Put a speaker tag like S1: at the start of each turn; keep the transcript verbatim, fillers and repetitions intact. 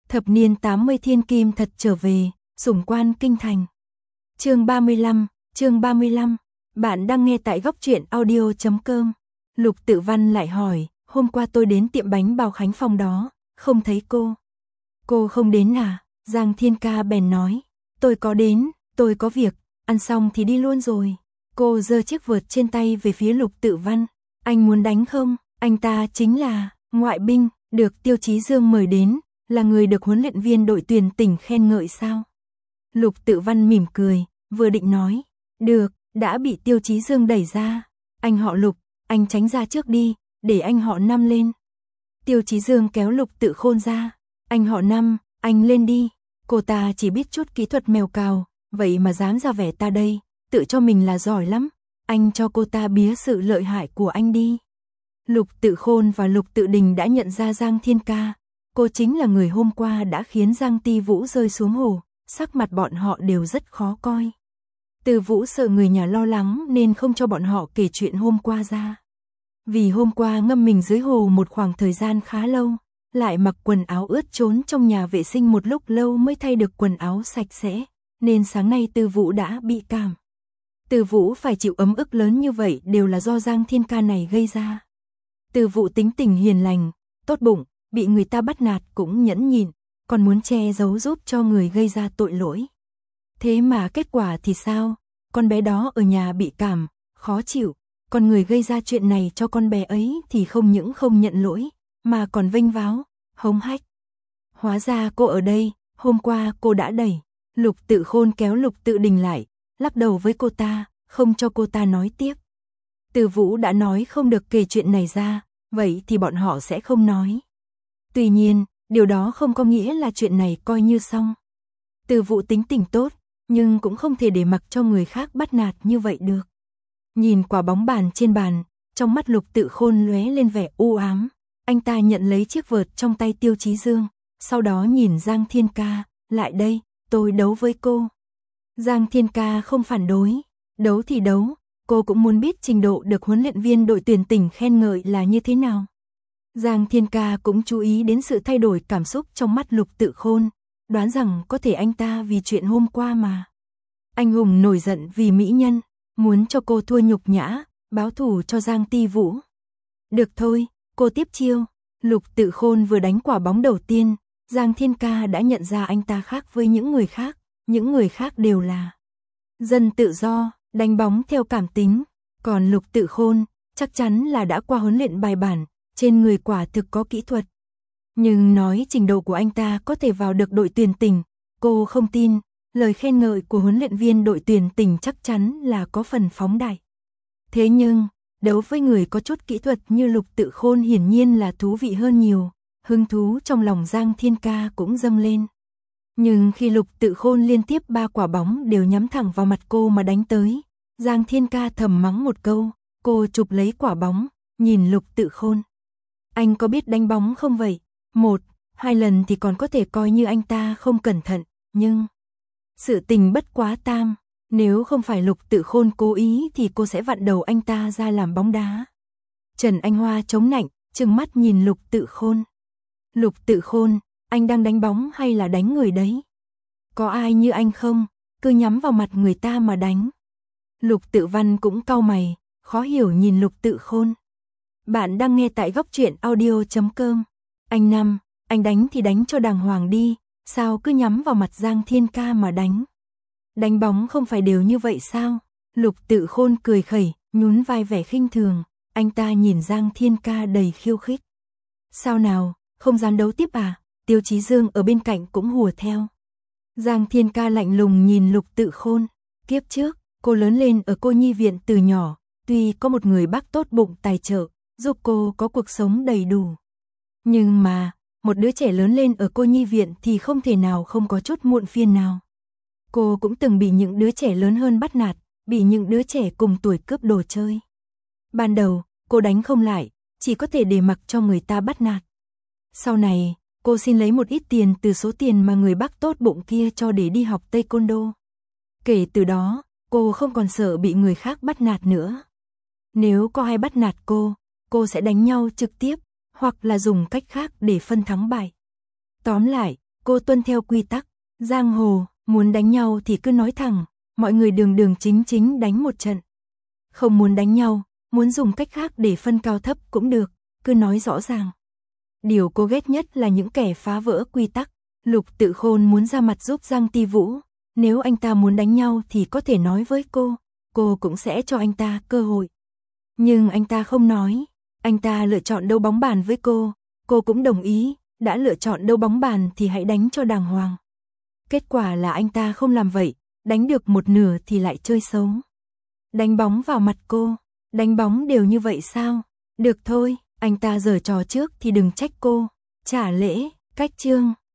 S1: Thập niên tám mươi thiên kim thật trở về, sủng quan kinh thành. Chương ba mươi lăm, chương ba mươi lăm. Bạn đang nghe tại góc truyện audio chấm com. Lục Tự Văn lại hỏi, hôm qua tôi đến tiệm bánh bao Khánh Phong đó, không thấy cô. Cô không đến à? Giang Thiên Ca bèn nói, tôi có đến, tôi có việc, ăn xong thì đi luôn rồi. Cô giơ chiếc vợt trên tay về phía Lục Tự Văn, anh muốn đánh không? Anh ta chính là ngoại binh, được Tiêu Chí Dương mời đến, là người được huấn luyện viên đội tuyển tỉnh khen ngợi sao? Lục Tự Văn mỉm cười, vừa định nói, được, đã bị Tiêu Chí Dương đẩy ra. Anh họ Lục, anh tránh ra trước đi, để anh họ Năm lên. Tiêu Chí Dương kéo Lục Tự Khôn ra, anh họ Năm, anh lên đi. Cô ta chỉ biết chút kỹ thuật mèo cào, vậy mà dám ra vẻ ta đây, tự cho mình là giỏi lắm. Anh cho cô ta bía sự lợi hại của anh đi. Lục Tự Khôn và Lục Tự Đình đã nhận ra Giang Thiên Ca. Cô chính là người hôm qua đã khiến Giang Ti Vũ rơi xuống hồ, sắc mặt bọn họ đều rất khó coi. Từ Vũ sợ người nhà lo lắng nên không cho bọn họ kể chuyện hôm qua ra. Vì hôm qua ngâm mình dưới hồ một khoảng thời gian khá lâu, lại mặc quần áo ướt trốn trong nhà vệ sinh một lúc lâu mới thay được quần áo sạch sẽ, nên sáng nay Từ Vũ đã bị cảm. Từ Vũ phải chịu ấm ức lớn như vậy đều là do Giang Thiên Ca này gây ra. Từ Vũ tính tình hiền lành, tốt bụng, bị người ta bắt nạt cũng nhẫn nhịn, còn muốn che giấu giúp cho người gây ra tội lỗi. Thế mà kết quả thì sao? Con bé đó ở nhà bị cảm, khó chịu, còn người gây ra chuyện này cho con bé ấy thì không những không nhận lỗi, mà còn vênh váo, hống hách. Hóa ra cô ở đây, hôm qua cô đã đẩy. Lục Tự Khôn kéo Lục Tự Đình lại, lắc đầu với cô ta, không cho cô ta nói tiếp. Từ Vũ đã nói không được kể chuyện này ra, vậy thì bọn họ sẽ không nói. Tuy nhiên, điều đó không có nghĩa là chuyện này coi như xong. Từ Vũ tính tình tốt, nhưng cũng không thể để mặc cho người khác bắt nạt như vậy được. Nhìn quả bóng bàn trên bàn, trong mắt Lục Tự Khôn lóe lên vẻ u ám. Anh ta nhận lấy chiếc vợt trong tay Tiêu Chí Dương, sau đó nhìn Giang Thiên Ca, lại đây, tôi đấu với cô. Giang Thiên Ca không phản đối, đấu thì đấu, cô cũng muốn biết trình độ được huấn luyện viên đội tuyển tỉnh khen ngợi là như thế nào. Giang Thiên Ca cũng chú ý đến sự thay đổi cảm xúc trong mắt Lục Tự Khôn, đoán rằng có thể anh ta vì chuyện hôm qua mà. Anh hùng nổi giận vì mỹ nhân, muốn cho cô thua nhục nhã, báo thù cho Giang Ti Vũ. Được thôi, cô tiếp chiêu. Lục Tự Khôn vừa đánh quả bóng đầu tiên, Giang Thiên Ca đã nhận ra anh ta khác với những người khác, những người khác đều là dân tự do, đánh bóng theo cảm tính, còn Lục Tự Khôn chắc chắn là đã qua huấn luyện bài bản, trên người quả thực có kỹ thuật. Nhưng nói trình độ của anh ta có thể vào được đội tuyển tỉnh, cô không tin, lời khen ngợi của huấn luyện viên đội tuyển tỉnh chắc chắn là có phần phóng đại. Thế nhưng, đấu với người có chút kỹ thuật như Lục Tự Khôn hiển nhiên là thú vị hơn nhiều, hứng thú trong lòng Giang Thiên Ca cũng dâng lên. Nhưng khi Lục Tự Khôn liên tiếp ba quả bóng đều nhắm thẳng vào mặt cô mà đánh tới, Giang Thiên Ca thầm mắng một câu, cô chụp lấy quả bóng, nhìn Lục Tự Khôn. Anh có biết đánh bóng không vậy? Một, hai lần thì còn có thể coi như anh ta không cẩn thận, nhưng sự tình bất quá tam, nếu không phải Lục Tự Khôn cố ý thì cô sẽ vặn đầu anh ta ra làm bóng đá. Trần Anh Hoa chống nạnh, trừng mắt nhìn Lục Tự Khôn. Lục Tự Khôn, anh đang đánh bóng hay là đánh người đấy? Có ai như anh không? Cứ nhắm vào mặt người ta mà đánh. Lục Tự Văn cũng cau mày, khó hiểu nhìn Lục Tự Khôn. Bạn đang nghe tại góc truyện audio chấm com. Anh Năm, anh đánh thì đánh cho đàng hoàng đi, sao cứ nhắm vào mặt Giang Thiên Ca mà đánh? Đánh bóng không phải đều như vậy sao? Lục Tự Khôn cười khẩy, nhún vai vẻ khinh thường, anh ta nhìn Giang Thiên Ca đầy khiêu khích. Sao nào, không dám đấu tiếp à? Tiêu Chí Dương ở bên cạnh cũng hùa theo. Giang Thiên Ca lạnh lùng nhìn Lục Tự Khôn, kiếp trước, cô lớn lên ở cô nhi viện từ nhỏ, tuy có một người bác tốt bụng tài trợ, giúp cô có cuộc sống đầy đủ. Nhưng mà, một đứa trẻ lớn lên ở cô nhi viện thì không thể nào không có chút muộn phiền nào. Cô cũng từng bị những đứa trẻ lớn hơn bắt nạt, bị những đứa trẻ cùng tuổi cướp đồ chơi. Ban đầu, cô đánh không lại, chỉ có thể để mặc cho người ta bắt nạt. Sau này, cô xin lấy một ít tiền từ số tiền mà người bác tốt bụng kia cho để đi học taekwondo. Kể từ đó, cô không còn sợ bị người khác bắt nạt nữa. Nếu có ai bắt nạt cô, cô sẽ đánh nhau trực tiếp, hoặc là dùng cách khác để phân thắng bại. Tóm lại, cô tuân theo quy tắc, giang hồ, muốn đánh nhau thì cứ nói thẳng, mọi người đường đường chính chính đánh một trận. Không muốn đánh nhau, muốn dùng cách khác để phân cao thấp cũng được, cứ nói rõ ràng. Điều cô ghét nhất là những kẻ phá vỡ quy tắc. Lục Tự Khôn muốn ra mặt giúp Giang Ti Vũ, nếu anh ta muốn đánh nhau thì có thể nói với cô, cô cũng sẽ cho anh ta cơ hội. Nhưng anh ta không nói, anh ta lựa chọn đấu bóng bàn với cô, cô cũng đồng ý, đã lựa chọn đấu bóng bàn thì hãy đánh cho đàng hoàng. Kết quả là anh ta không làm vậy, đánh được một nửa thì lại chơi xấu. Đánh bóng vào mặt cô, đánh bóng đều như vậy sao? Được thôi, anh ta giở trò trước thì đừng trách cô. Trả lễ, cách chương.